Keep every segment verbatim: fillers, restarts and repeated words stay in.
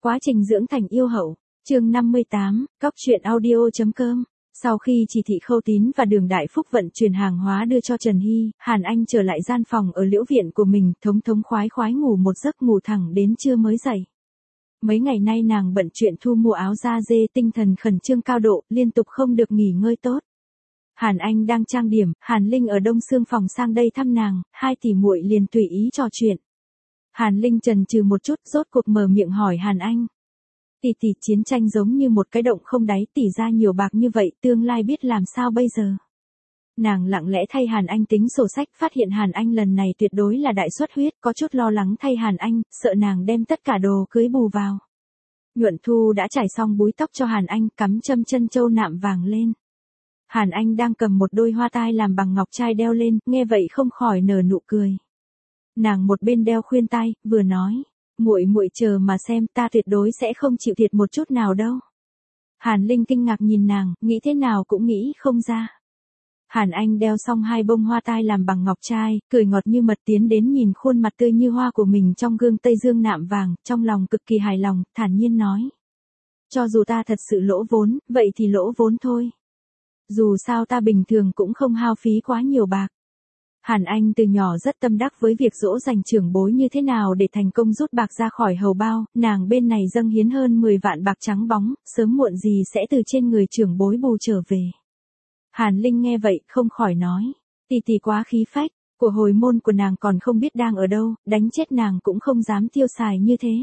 Quá trình dưỡng thành yêu hậu, chương năm mươi tám, cóc truyện audio.com. Sau khi chỉ thị Khâu Tín và Đường Đại Phúc vận chuyển hàng hóa đưa cho Trần Hy, Hàn Anh trở lại gian phòng ở liễu viện của mình, thống thống khoái khoái ngủ một giấc, ngủ thẳng đến trưa mới dậy. Mấy ngày nay nàng bận chuyện thu mua áo da dê, tinh thần khẩn trương cao độ, liên tục không được nghỉ ngơi tốt. Hàn Anh đang trang điểm, Hàn Linh ở Đông Xương phòng sang đây thăm nàng, hai tỷ muội liền tùy ý trò chuyện. Hàn Linh chần chừ một chút, rốt cuộc mở miệng hỏi Hàn Anh. Tỷ tỷ, chiến tranh giống như một cái động không đáy, tỷ ra nhiều bạc như vậy, tương lai biết làm sao bây giờ? Nàng lặng lẽ thay Hàn Anh tính sổ sách, phát hiện Hàn Anh lần này tuyệt đối là đại xuất huyết, có chút lo lắng thay Hàn Anh, sợ nàng đem tất cả đồ cưới bù vào. Nhuận Thu đã trải xong búi tóc cho Hàn Anh, cắm châm chân châu nạm vàng lên. Hàn Anh đang cầm một đôi hoa tai làm bằng ngọc trai đeo lên, nghe vậy không khỏi nở nụ cười. Nàng một bên đeo khuyên tai, vừa nói, muội muội chờ mà xem, ta tuyệt đối sẽ không chịu thiệt một chút nào đâu. Hàn Linh kinh ngạc nhìn nàng, nghĩ thế nào cũng nghĩ không ra. Hàn Anh đeo xong hai bông hoa tai làm bằng ngọc trai, cười ngọt như mật tiến đến nhìn khuôn mặt tươi như hoa của mình trong gương tây dương nạm vàng, trong lòng cực kỳ hài lòng, thản nhiên nói. Cho dù ta thật sự lỗ vốn, vậy thì lỗ vốn thôi. Dù sao ta bình thường cũng không hao phí quá nhiều bạc. Hàn Anh từ nhỏ rất tâm đắc với việc dỗ dành trưởng bối như thế nào để thành công rút bạc ra khỏi hầu bao, nàng bên này dâng hiến hơn mười vạn bạc trắng bóng, sớm muộn gì sẽ từ trên người trưởng bối bù trở về. Hàn Linh nghe vậy, không khỏi nói, tỷ tỷ quá khí phách, của hồi môn của nàng còn không biết đang ở đâu, đánh chết nàng cũng không dám tiêu xài như thế.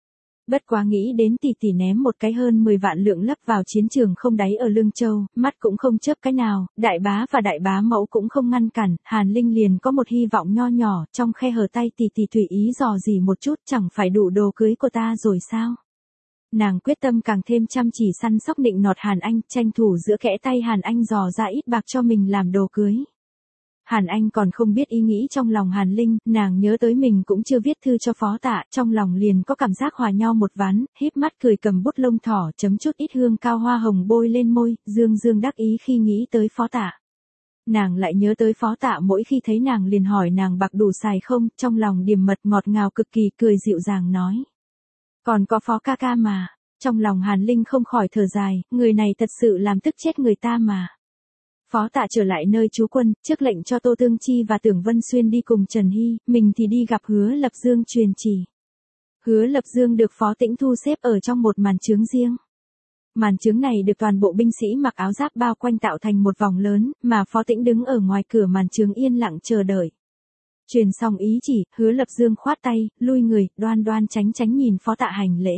Bất quá nghĩ đến tỷ tỷ ném một cái hơn mười vạn lượng lấp vào chiến trường không đáy ở Lương Châu, mắt cũng không chớp cái nào, đại bá và đại bá mẫu cũng không ngăn cản, Hàn Linh liền có một hy vọng nho nhỏ, trong khe hở tay tỷ tỷ tùy ý dò dỉ một chút, chẳng phải đủ đồ cưới của ta rồi sao? Nàng quyết tâm càng thêm chăm chỉ săn sóc nịnh nọt Hàn Anh, tranh thủ giữa kẽ tay Hàn Anh dò ra ít bạc cho mình làm đồ cưới. Hàn Anh còn không biết ý nghĩ trong lòng Hàn Linh, nàng nhớ tới mình cũng chưa viết thư cho Phó Tạ, trong lòng liền có cảm giác hòa nhau một ván, híp mắt cười cầm bút lông thỏ chấm chút ít hương cao hoa hồng bôi lên môi, dương dương đắc ý khi nghĩ tới Phó Tạ. Nàng lại nhớ tới Phó Tạ mỗi khi thấy nàng liền hỏi nàng bạc đủ xài không, trong lòng điềm mật ngọt ngào cực kỳ, cười dịu dàng nói. Còn có Phó ca ca mà, trong lòng Hàn Linh không khỏi thở dài, người này thật sự làm tức chết người ta mà. Phó Tạ trở lại nơi trú quân, trước lệnh cho Tô Tương Chi và Tưởng Vân Xuyên đi cùng Trần Hy, mình thì đi gặp Hứa Lập Dương truyền chỉ. Hứa Lập Dương được Phó Tĩnh thu xếp ở trong một màn chướng riêng. Màn chướng này được toàn bộ binh sĩ mặc áo giáp bao quanh tạo thành một vòng lớn, mà Phó Tĩnh đứng ở ngoài cửa màn chướng yên lặng chờ đợi. Truyền xong ý chỉ, Hứa Lập Dương khoát tay, lui người, đoan đoan tránh tránh nhìn Phó Tạ hành lễ.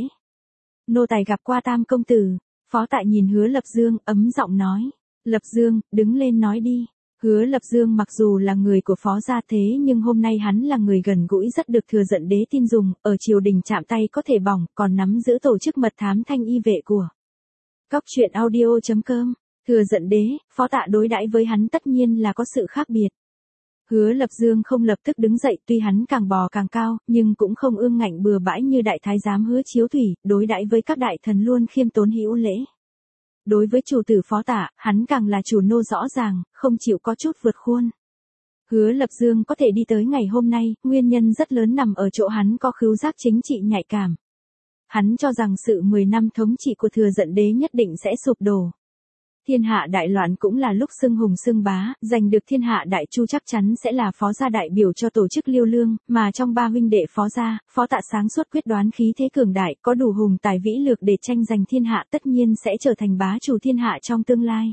Nô tài gặp qua Tam công tử. Phó Tạ nhìn Hứa Lập Dương, ấm giọng nói. Lập Dương, đứng lên nói đi. Hứa Lập Dương mặc dù là người của Phó gia thế nhưng hôm nay hắn là người gần gũi rất được Thừa Dận Đế tin dùng, ở triều đình chạm tay có thể bỏng, còn nắm giữ tổ chức mật thám thanh y vệ của cóc truyện audio.com. Thừa Dận Đế, Phó Tạ đối đãi với hắn tất nhiên là có sự khác biệt. Hứa Lập Dương không lập tức đứng dậy, tuy hắn càng bò càng cao, nhưng cũng không ương ngạnh bừa bãi như đại thái giám Hứa Chiếu Thủy, đối đãi với các đại thần luôn khiêm tốn hữu lễ. Đối với chủ tử Phó Tạ, hắn càng là chủ nô rõ ràng, không chịu có chút vượt khuôn. Hứa Lập Dương có thể đi tới ngày hôm nay, nguyên nhân rất lớn nằm ở chỗ hắn có khứu giác chính trị nhạy cảm. Hắn cho rằng sự mười năm thống trị của Thừa Dận Đế nhất định sẽ sụp đổ. Thiên hạ đại loạn cũng là lúc xưng hùng xưng bá, giành được thiên hạ đại chu chắc chắn sẽ là Phó gia đại biểu cho tổ chức Liêu Lương, mà trong ba huynh đệ Phó gia, Phó Tạ sáng suốt quyết đoán khí thế cường đại, có đủ hùng tài vĩ lược để tranh giành thiên hạ, tất nhiên sẽ trở thành bá chủ thiên hạ trong tương lai.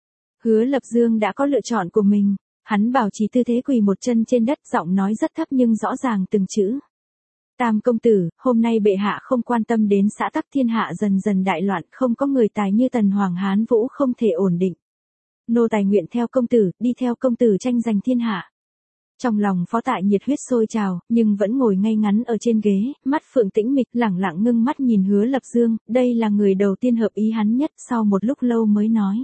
Hứa Lập Dương đã có lựa chọn của mình, hắn bảo trì tư thế quỳ một chân trên đất, giọng nói rất thấp nhưng rõ ràng từng chữ. Tam công tử, hôm nay bệ hạ không quan tâm đến xã tắc thiên hạ dần dần đại loạn, không có người tài như Tần Hoàng Hán Vũ không thể ổn định. Nô tài nguyện theo công tử, đi theo công tử tranh giành thiên hạ. Trong lòng Phó Tạ nhiệt huyết sôi trào, nhưng vẫn ngồi ngay ngắn ở trên ghế, mắt phượng tĩnh mịch, lẳng lặng ngưng mắt nhìn Hứa Lập Dương, đây là người đầu tiên hợp ý hắn nhất, sau một lúc lâu mới nói.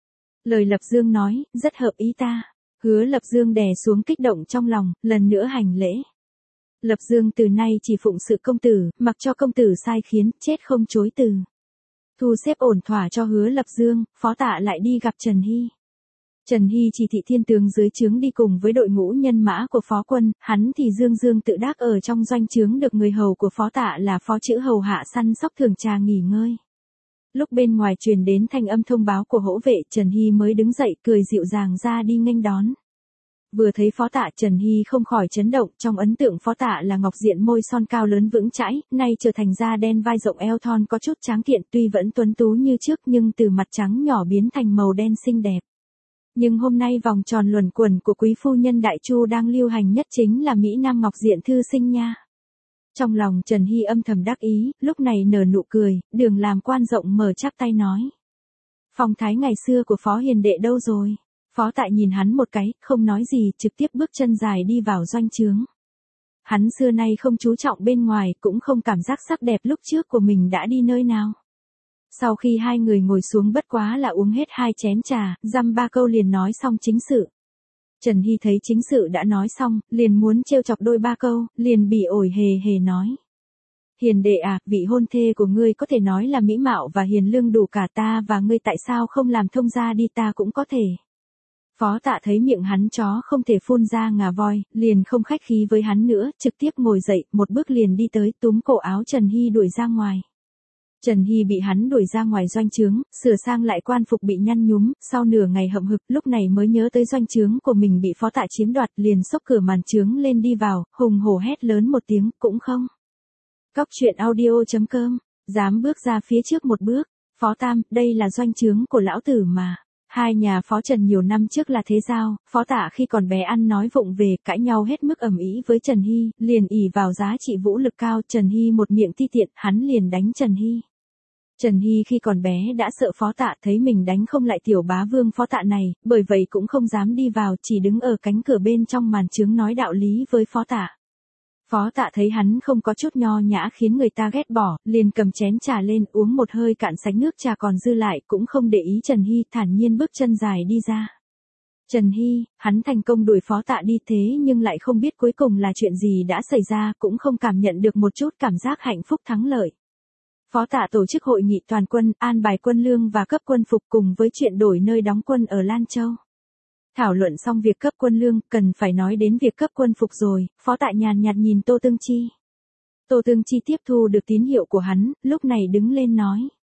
Lời Lập Dương nói, rất hợp ý ta. Hứa Lập Dương đè xuống kích động trong lòng, lần nữa hành lễ. Lập Dương từ nay chỉ phụng sự công tử, mặc cho công tử sai khiến, chết không chối từ. Thu xếp ổn thỏa cho Hứa Lập Dương, Phó Tạ lại đi gặp Trần Hy. Trần Hy chỉ thị thiên tướng dưới trướng đi cùng với đội ngũ nhân mã của phó quân, hắn thì dương dương tự đắc ở trong doanh trướng được người hầu của phó tạ là phó chữ hầu hạ săn sóc thường trà nghỉ ngơi. Lúc bên ngoài truyền đến thanh âm thông báo của hỗ vệ, Trần Hy mới đứng dậy cười dịu dàng ra đi nghênh đón. Vừa thấy phó tạ, Trần Hy không khỏi chấn động, trong ấn tượng phó tạ là ngọc diện môi son cao lớn vững chãi, nay trở thành da đen vai rộng eo thon có chút tráng kiện, tuy vẫn tuấn tú như trước nhưng từ mặt trắng nhỏ biến thành màu đen xinh đẹp. Nhưng hôm nay vòng tròn luẩn quẩn của quý phu nhân Đại Chu đang lưu hành nhất chính là Mỹ Nam ngọc diện thư sinh nha. Trong lòng Trần Hy âm thầm đắc ý, lúc này nở nụ cười, đường làm quan rộng mở chắp tay nói. Phong thái ngày xưa của phó hiền đệ đâu rồi? Phó Tại nhìn hắn một cái, không nói gì, trực tiếp bước chân dài đi vào doanh trướng. Hắn xưa nay không chú trọng bên ngoài, cũng không cảm giác sắc đẹp lúc trước của mình đã đi nơi nào. Sau khi hai người ngồi xuống bất quá là uống hết hai chén trà, dăm ba câu liền nói xong chính sự. Trần Hy thấy chính sự đã nói xong, liền muốn trêu chọc đôi ba câu, liền bỉ ổi hề hề nói. Hiền đệ à, vị hôn thê của ngươi có thể nói là mỹ mạo và hiền lương đủ cả ta và ngươi, tại sao không làm thông gia đi, ta cũng có thể. Phó Tạ thấy miệng hắn chó không thể phun ra ngà voi, liền không khách khí với hắn nữa, trực tiếp ngồi dậy, một bước liền đi tới túm cổ áo Trần Hy đuổi ra ngoài. Trần Hy bị hắn đuổi ra ngoài doanh trướng, sửa sang lại quan phục bị nhăn nhúm, sau nửa ngày hậm hực, lúc này mới nhớ tới doanh trướng của mình bị phó tạ chiếm đoạt, liền xốc cửa màn trướng lên đi vào, hùng hổ hét lớn một tiếng, cũng không. Cóc truyện audio chấm com, dám bước ra phía trước một bước, Phó Tam, đây là doanh trướng của lão tử mà. Hai nhà phó Trần nhiều năm trước là thế giao, phó tạ khi còn bé ăn nói vụng về, cãi nhau hết mức ầm ĩ với Trần Hy, liền ỷ vào giá trị vũ lực cao, Trần Hy một miệng ti tiện, hắn liền đánh Trần Hy. Trần Hy khi còn bé đã sợ phó tạ, thấy mình đánh không lại tiểu bá vương phó tạ này, bởi vậy cũng không dám đi vào, chỉ đứng ở cánh cửa bên trong màn trướng nói đạo lý với phó tạ. Phó Tạ thấy hắn không có chút nho nhã khiến người ta ghét bỏ, liền cầm chén trà lên uống một hơi cạn sạch nước trà còn dư lại, cũng không để ý Trần Hy, thản nhiên bước chân dài đi ra. Trần Hy, hắn thành công đuổi Phó Tạ đi thế nhưng lại không biết cuối cùng là chuyện gì đã xảy ra, cũng không cảm nhận được một chút cảm giác hạnh phúc thắng lợi. Phó Tạ tổ chức hội nghị toàn quân, an bài quân lương và cấp quân phục cùng với chuyện đổi nơi đóng quân ở Lan Châu. Thảo luận xong việc cấp quân lương, cần phải nói đến việc cấp quân phục rồi, Phó Tạ nhàn nhạt nhìn Tô Tương Chi. Tô Tương Chi tiếp thu được tín hiệu của hắn, lúc này đứng lên nói.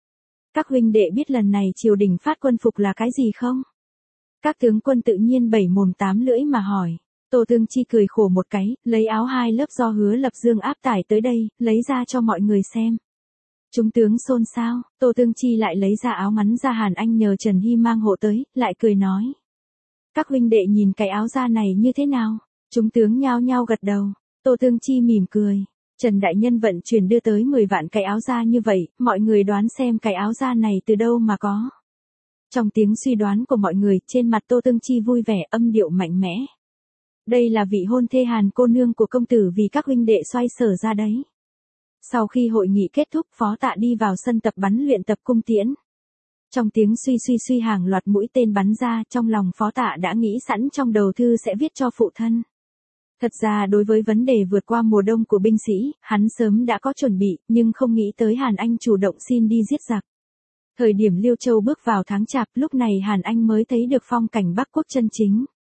Các huynh đệ biết lần này triều đình phát quân phục là cái gì không? Các tướng quân tự nhiên bảy mồm tám lưỡi mà hỏi. Tô Tương Chi cười khổ một cái, lấy áo hai lớp do Hứa Lập Dương áp tải tới đây, lấy ra cho mọi người xem. Chúng tướng xôn xao, Tô Tương Chi lại lấy ra áo ngắn da Hàn Anh nhờ Trần Hy mang hộ tới, lại cười nói. Các huynh đệ nhìn cái áo da này như thế nào? Chúng tướng nhao nhao gật đầu. Tô Tương Chi mỉm cười. Trần Đại Nhân vận chuyển đưa tới mười vạn cái áo da như vậy, mọi người đoán xem cái áo da này từ đâu mà có. Trong tiếng suy đoán của mọi người, trên mặt Tô Tương Chi vui vẻ, âm điệu mạnh mẽ. Đây là vị hôn thê Hàn cô nương của công tử vì các huynh đệ xoay sở ra đấy. Sau khi hội nghị kết thúc, Phó Tạ đi vào sân tập bắn luyện tập cung tiễn. Trong tiếng suy suy suy hàng loạt mũi tên bắn ra, trong lòng Phó Tạ đã nghĩ sẵn trong đầu thư sẽ viết cho phụ thân. Thật ra đối với vấn đề vượt qua mùa đông của binh sĩ, hắn sớm đã có chuẩn bị, nhưng không nghĩ tới Hàn Anh chủ động xin đi giết giặc. Thời điểm Liêu Châu bước vào tháng Chạp, lúc này Hàn Anh mới thấy được phong cảnh Bắc Quốc chân chính.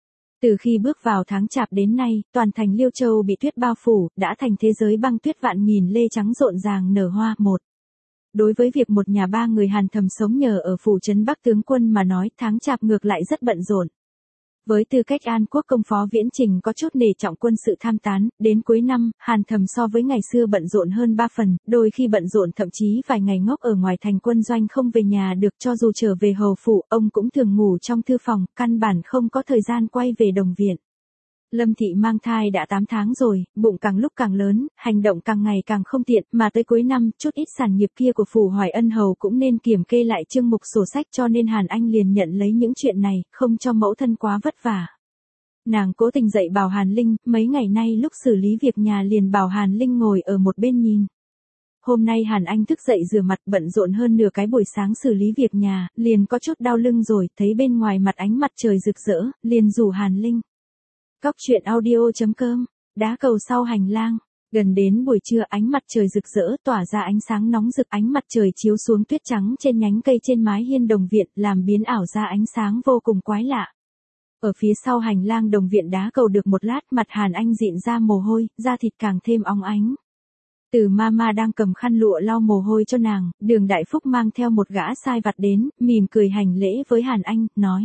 Từ khi bước vào tháng Chạp đến nay, toàn thành Liêu Châu bị tuyết bao phủ, đã thành thế giới băng tuyết vạn nghìn lê trắng rộn ràng nở hoa. Một. Đối với việc một nhà ba người Hàn thầm sống nhờ ở phủ trấn Bắc tướng quân mà nói, tháng Chạp ngược lại rất bận rộn. Với tư cách An Quốc công phó Viễn Trình có chút nể trọng quân sự tham tán, đến cuối năm, Hàn thầm so với ngày xưa bận rộn hơn ba phần, đôi khi bận rộn thậm chí vài ngày ngốc ở ngoài thành quân doanh không về nhà được, cho dù trở về hầu phủ, ông cũng thường ngủ trong thư phòng, căn bản không có thời gian quay về đồng viện. Lâm Thị mang thai đã tám tháng rồi, bụng càng lúc càng lớn, hành động càng ngày càng không tiện, mà tới cuối năm, chút ít sản nghiệp kia của phủ Hoài Ân Hầu cũng nên kiểm kê lại chương mục sổ sách, cho nên Hàn Anh liền nhận lấy những chuyện này, không cho mẫu thân quá vất vả. Nàng cố tình dạy bảo Hàn Linh, mấy ngày nay lúc xử lý việc nhà liền bảo Hàn Linh ngồi ở một bên nhìn. Hôm nay Hàn Anh thức dậy rửa mặt, bận rộn hơn nửa cái buổi sáng xử lý việc nhà, liền có chút đau lưng rồi, thấy bên ngoài mặt ánh mặt trời rực rỡ, liền rủ Hàn Linh. Cóc truyện audio chấm com, đá cầu sau hành lang. Gần đến buổi trưa, ánh mặt trời rực rỡ tỏa ra ánh sáng nóng rực, ánh mặt trời chiếu xuống tuyết trắng trên nhánh cây trên mái hiên đồng viện, làm biến ảo ra ánh sáng vô cùng quái lạ. Ở phía sau hành lang đồng viện đá cầu được một lát, mặt Hàn Anh dịn ra mồ hôi, da thịt càng thêm óng ánh. Từ Mama đang cầm khăn lụa lau mồ hôi cho nàng, Đường Đại Phúc mang theo một gã sai vặt đến, mỉm cười hành lễ với Hàn Anh, nói.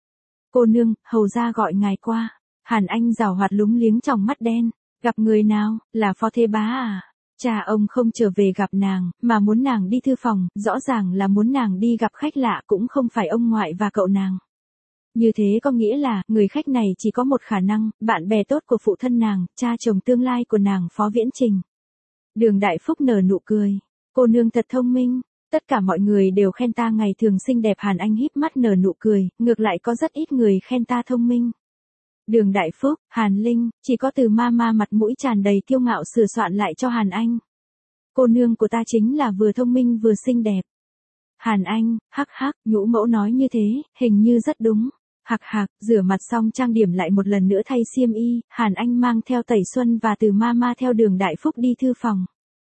Cô nương, hầu ra gọi ngài qua. Hàn Anh giảo hoạt lúng liếng tròng mắt đen. Gặp người nào, là Phó Thế Bá à? Cha ông không trở về gặp nàng, mà muốn nàng đi thư phòng, rõ ràng là muốn nàng đi gặp khách lạ, cũng không phải ông ngoại và cậu nàng. Như thế có nghĩa là, người khách này chỉ có một khả năng, bạn bè tốt của phụ thân nàng, cha chồng tương lai của nàng Phó Viễn Trình. Đường Đại Phúc nở nụ cười. Cô nương thật thông minh. Tất cả mọi người đều khen ta ngày thường xinh đẹp. Hàn Anh híp mắt nở nụ cười, ngược lại có rất ít người khen ta thông minh. Đường Đại Phúc, Hàn Linh, chỉ có Từ Mama mặt mũi tràn đầy kiêu ngạo sửa soạn lại cho Hàn Anh. Cô nương của ta chính là vừa thông minh vừa xinh đẹp. Hàn Anh, hắc hắc, nhũ mẫu nói như thế, hình như rất đúng. Hạc hạc, rửa mặt xong trang điểm lại một lần nữa thay xiêm y, Hàn Anh mang theo Tẩy Xuân và Từ Mama theo Đường Đại Phúc đi thư phòng.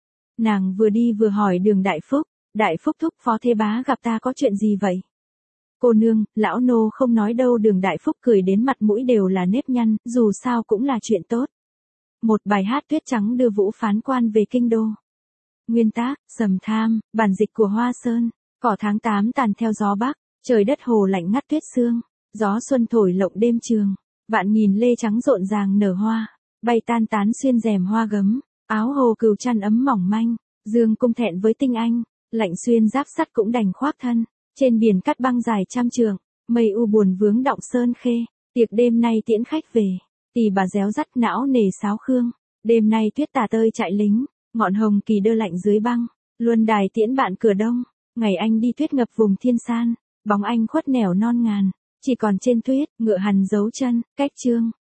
Nàng vừa đi vừa hỏi Đường Đại Phúc, Đại Phúc thúc, Phó Thế Bá gặp ta có chuyện gì vậy? Cô nương, lão nô không nói đâu. Đường Đại Phúc cười đến mặt mũi đều là nếp nhăn, dù sao cũng là chuyện tốt. Một bài hát tuyết trắng đưa Vũ phán quan về kinh đô. Nguyên tác, Sầm Tham, bản dịch của Hoa Sơn. Cỏ tháng tám tàn theo gió bắc, trời đất hồ lạnh ngắt tuyết sương. Gió xuân thổi lộng đêm trường, vạn nghìn lê trắng rộn ràng nở hoa, bay tan tán xuyên rèm hoa gấm, áo hồ cừu chăn ấm mỏng manh, dương cung thẹn với tinh anh, lạnh xuyên giáp sắt cũng đành khoác thân, trên biển cắt băng dài trăm trường, mây u buồn vướng động sơn khê, tiệc đêm nay tiễn khách về, tỳ bà réo rắt não nề sáo khương, đêm nay tuyết tà tơi chạy lính, ngọn hồng kỳ đơ lạnh dưới băng, luân đài tiễn bạn cửa đông, ngày anh đi tuyết ngập vùng thiên san, bóng anh khuất nẻo non ngàn. Chỉ còn trên tuyết, ngựa hằn dấu chân, cách chương.